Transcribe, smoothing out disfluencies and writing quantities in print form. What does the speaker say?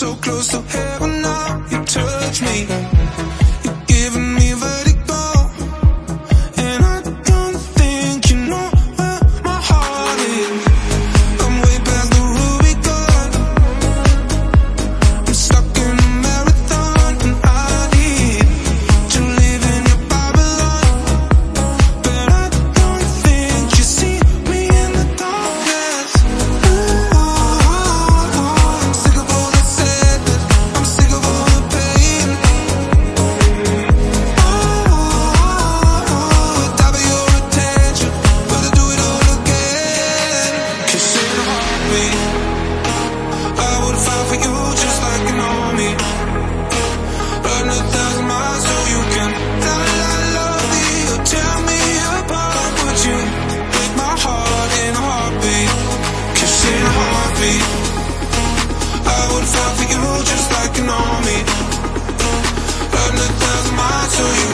so close to heaven now. You touch me, you're giving me vertigo, and I don't think you know where my heart is. I'm way past the Rubicon, I'm stuck in a marathon, and I need to live in your Babylon, but I don't think you see me in the darkness. I'm sick of all the sadness, I'm sick of all the pain. Top of your attention, better do it all again. 'Cause in a heartbeat, I would fight for you just like an army. Run 1,000 miles so you can love me or tear me apart. Would you break my heart in a heartbeat? 'Cause in a heartbeat, I would fight for you just like an army. Run 1,000 miles so you